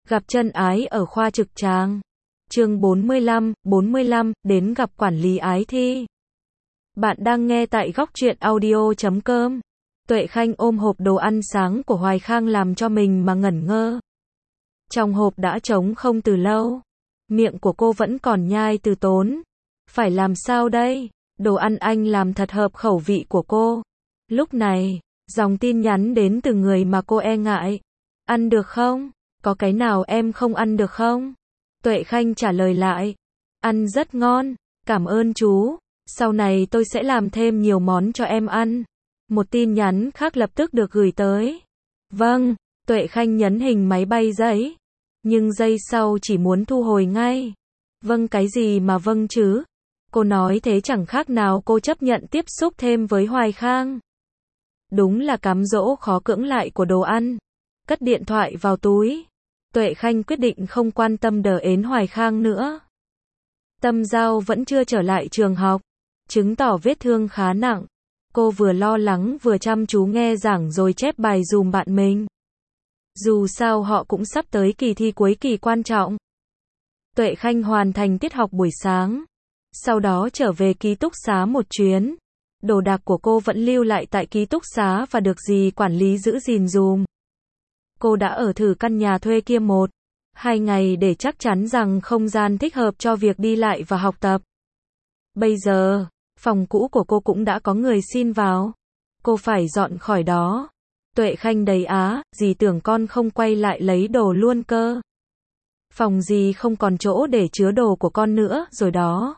Gặp chân ái ở khoa trực tràng. Chương 45, đến gặp quản lý Ái Thi. Bạn đang nghe tại Góc Truyện Audio.com. Tuệ Khanh ôm hộp đồ ăn sáng của Hoài Khang làm cho mình mà ngẩn ngơ. Trong hộp đã trống không từ lâu. Miệng của cô vẫn còn nhai từ tốn. Phải làm sao đây? Đồ ăn anh làm thật hợp khẩu vị của cô. Lúc này, dòng tin nhắn đến từ người mà cô e ngại. Ăn được không? Có cái nào em không ăn được không? Tuệ Khanh trả lời lại. Ăn rất ngon, cảm ơn chú. Sau này tôi sẽ làm thêm nhiều món cho em ăn. Một tin nhắn khác lập tức được gửi tới. Vâng, Tuệ Khanh nhấn hình máy bay giấy. Nhưng giây sau chỉ muốn thu hồi ngay. Vâng cái gì mà vâng chứ? Cô nói thế chẳng khác nào cô chấp nhận tiếp xúc thêm với Hoài Khang. Đúng là cám dỗ khó cưỡng lại của đồ ăn. Cất điện thoại vào túi. Tuệ Khanh quyết định không quan tâm đờ ến Hoài Khang nữa. Tâm Giao vẫn chưa trở lại trường học, chứng tỏ vết thương khá nặng. Cô vừa lo lắng vừa chăm chú nghe giảng rồi chép bài dùm bạn mình. Dù sao họ cũng sắp tới kỳ thi cuối kỳ quan trọng. Tuệ Khanh hoàn thành tiết học buổi sáng, sau đó trở về ký túc xá một chuyến. Đồ đạc của cô vẫn lưu lại tại ký túc xá và được dì quản lý giữ gìn dùm. Cô đã ở thử căn nhà thuê kia 1-2 ngày để chắc chắn rằng không gian thích hợp cho việc đi lại và học tập. Bây giờ, phòng cũ của cô cũng đã có người xin vào. Cô phải dọn khỏi đó. Tuệ Khanh đầy á, dì tưởng con không quay lại lấy đồ luôn cơ. Phòng dì không còn chỗ để chứa đồ của con nữa rồi đó.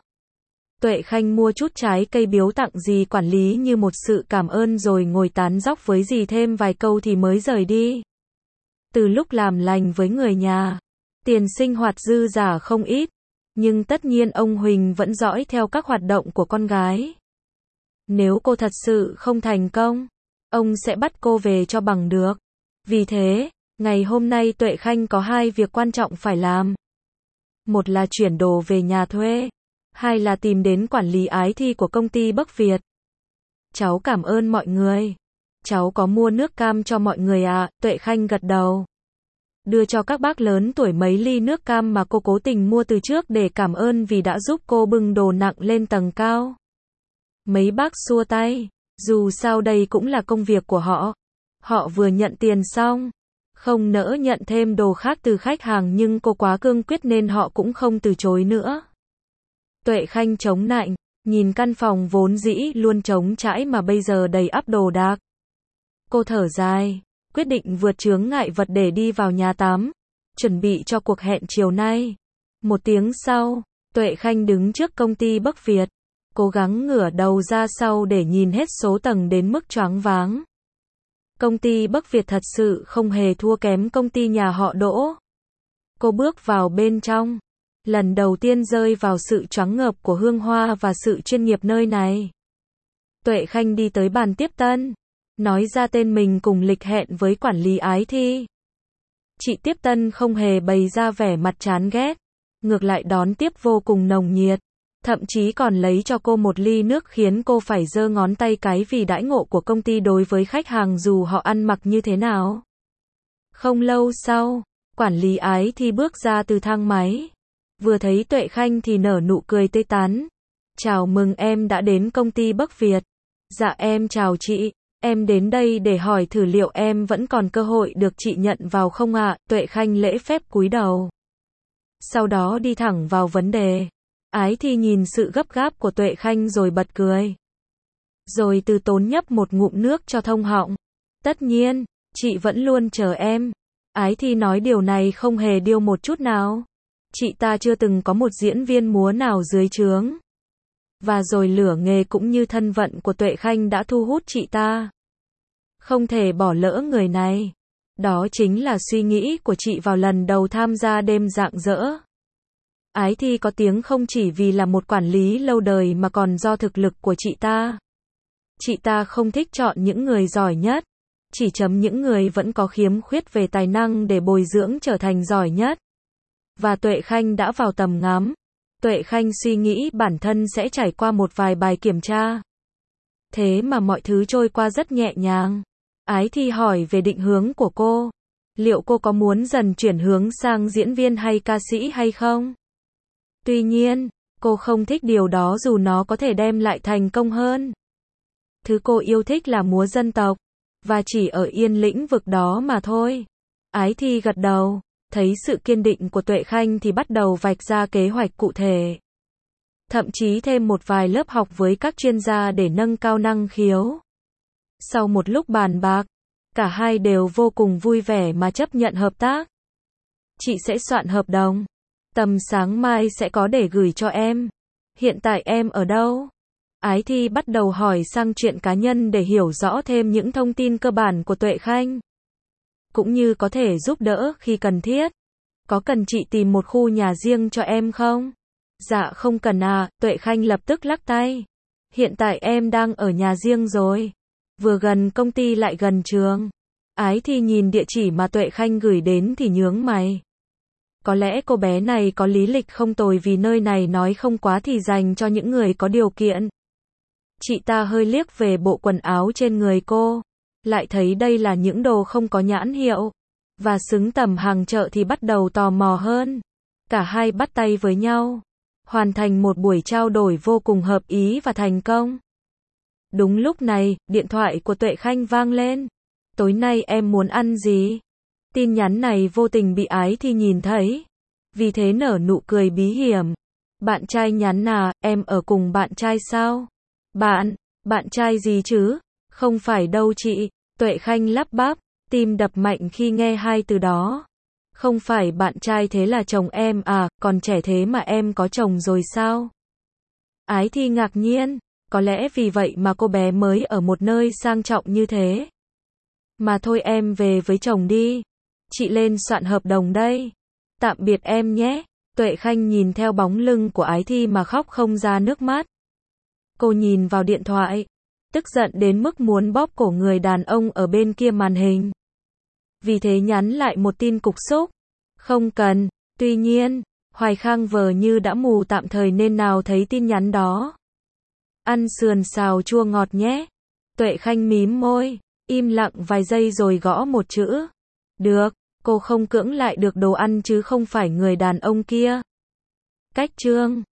Tuệ Khanh mua chút trái cây biếu tặng dì quản lý như một sự cảm ơn rồi ngồi tán dóc với dì thêm vài câu thì mới rời đi. Từ lúc làm lành với người nhà, tiền sinh hoạt dư giả không ít, nhưng tất nhiên ông Huỳnh vẫn dõi theo các hoạt động của con gái. Nếu cô thật sự không thành công, ông sẽ bắt cô về cho bằng được. Vì thế, ngày hôm nay Tuệ Khanh có 2 việc quan trọng phải làm. Một là chuyển đồ về nhà thuê, 2 là tìm đến quản lý Ái Thi của công ty Bắc Việt. Cháu cảm ơn mọi người. Cháu có mua nước cam cho mọi người à? Tuệ Khanh gật đầu. Đưa cho các bác lớn tuổi mấy ly nước cam mà cô cố tình mua từ trước để cảm ơn vì đã giúp cô bưng đồ nặng lên tầng cao. Mấy bác xua tay. Dù sao đây cũng là công việc của họ. Họ vừa nhận tiền xong. Không nỡ nhận thêm đồ khác từ khách hàng nhưng cô quá cương quyết nên họ cũng không từ chối nữa. Tuệ Khanh chống nạnh. Nhìn căn phòng vốn dĩ luôn trống trải mà bây giờ đầy ắp đồ đạc. Cô thở dài, quyết định vượt chướng ngại vật để đi vào nhà tắm, chuẩn bị cho cuộc hẹn chiều nay. 1 tiếng sau, Tuệ Khanh đứng trước công ty Bắc Việt, cố gắng ngửa đầu ra sau để nhìn hết số tầng đến mức choáng váng. Công ty Bắc Việt thật sự không hề thua kém công ty nhà họ Đỗ. Cô bước vào bên trong, lần đầu tiên rơi vào sự choáng ngợp của hương hoa và sự chuyên nghiệp nơi này. Tuệ Khanh đi tới bàn tiếp tân, nói ra tên mình cùng lịch hẹn với quản lý Ái Thi. Chị tiếp tân không hề bày ra vẻ mặt chán ghét, ngược lại đón tiếp vô cùng nồng nhiệt, thậm chí còn lấy cho cô một ly nước khiến cô phải giơ ngón tay cái vì đãi ngộ của công ty đối với khách hàng dù họ ăn mặc như thế nào. Không lâu sau, quản lý Ái Thi bước ra từ thang máy, vừa thấy Tuệ Khanh thì nở nụ cười tươi tắn. Chào mừng em đã đến công ty Bắc Việt. Dạ em chào chị. Em đến đây để hỏi thử liệu em vẫn còn cơ hội được chị nhận vào không ạ? Tuệ Khanh lễ phép cúi đầu. Sau đó đi thẳng vào vấn đề. Ái Thi nhìn sự gấp gáp của Tuệ Khanh rồi bật cười. Rồi từ tốn nhấp một ngụm nước cho thông họng. Tất nhiên, chị vẫn luôn chờ em. Ái Thi nói điều này không hề điêu một chút nào. Chị ta chưa từng có một diễn viên múa nào dưới trướng. Và rồi lửa nghề cũng như thân vận của Tuệ Khanh đã thu hút chị ta. Không thể bỏ lỡ người này. Đó chính là suy nghĩ của chị vào lần đầu tham gia đêm rạng rỡ. Ái Thi có tiếng không chỉ vì là một quản lý lâu đời mà còn do thực lực của chị ta. Chị ta không thích chọn những người giỏi nhất, chỉ chấm những người vẫn có khiếm khuyết về tài năng để bồi dưỡng trở thành giỏi nhất. Và Tuệ Khanh đã vào tầm ngắm. Tuệ Khanh suy nghĩ bản thân sẽ trải qua một vài bài kiểm tra. Thế mà mọi thứ trôi qua rất nhẹ nhàng. Ái Thi hỏi về định hướng của cô. liệu cô có muốn dần chuyển hướng sang diễn viên hay ca sĩ hay không? Tuy nhiên, cô không thích điều đó dù nó có thể đem lại thành công hơn. Thứ cô yêu thích là múa dân tộc, và chỉ ở yên lĩnh vực đó mà thôi. Ái Thi gật đầu, thấy sự kiên định của Tuệ Khanh thì bắt đầu vạch ra kế hoạch cụ thể. Thậm chí thêm một vài lớp học với các chuyên gia để nâng cao năng khiếu. Sau một lúc bàn bạc, cả hai đều vô cùng vui vẻ mà chấp nhận hợp tác. Chị sẽ soạn hợp đồng. Tầm sáng mai sẽ có để gửi cho em. Hiện tại em ở đâu? Ái Thi bắt đầu hỏi sang chuyện cá nhân để hiểu rõ thêm những thông tin cơ bản của Tuệ Khanh. Cũng như có thể giúp đỡ khi cần thiết. Có cần chị tìm một khu nhà riêng cho em không? Dạ không cần à, Tuệ Khanh lập tức lắc tay. Hiện tại em đang ở nhà riêng rồi. Vừa gần công ty lại gần trường. Ái Thi nhìn địa chỉ mà Tuệ Khanh gửi đến thì nhướng mày. Có lẽ cô bé này có lý lịch không tồi vì nơi này nói không quá thì dành cho những người có điều kiện. Chị ta hơi liếc về bộ quần áo trên người cô. Lại thấy đây là những đồ không có nhãn hiệu. Và xứng tầm hàng chợ thì bắt đầu tò mò hơn. Cả hai bắt tay với nhau. Hoàn thành một buổi trao đổi vô cùng hợp ý và thành công. Đúng lúc này, điện thoại của Tuệ Khanh vang lên. Tối nay em muốn ăn gì? Tin nhắn này vô tình bị Ái Thi nhìn thấy. Vì thế nở nụ cười bí hiểm. Bạn trai nhắn à, em ở cùng bạn trai sao? Bạn trai gì chứ? Không phải đâu chị. Tuệ Khanh lắp bắp, tim đập mạnh khi nghe hai từ đó. Không phải bạn trai thế là chồng em à, còn trẻ thế mà em có chồng rồi sao? Ái Thi ngạc nhiên, có lẽ vì vậy mà cô bé mới ở một nơi sang trọng như thế. Mà thôi em về với chồng đi. Chị lên soạn hợp đồng đây. Tạm biệt em nhé. Tuệ Khanh nhìn theo bóng lưng của Ái Thi mà khóc không ra nước mắt. Cô nhìn vào điện thoại, tức giận đến mức muốn bóp cổ người đàn ông ở bên kia màn hình. Vì thế nhắn lại một tin cục xúc. Không cần. Tuy nhiên, Hoài Khang vờ như đã mù tạm thời nên nào thấy tin nhắn đó. Ăn sườn xào chua ngọt nhé. Tuệ Khanh mím môi, im lặng vài giây rồi gõ một chữ. Được, cô không cưỡng lại được đồ ăn chứ không phải người đàn ông kia. Cách chương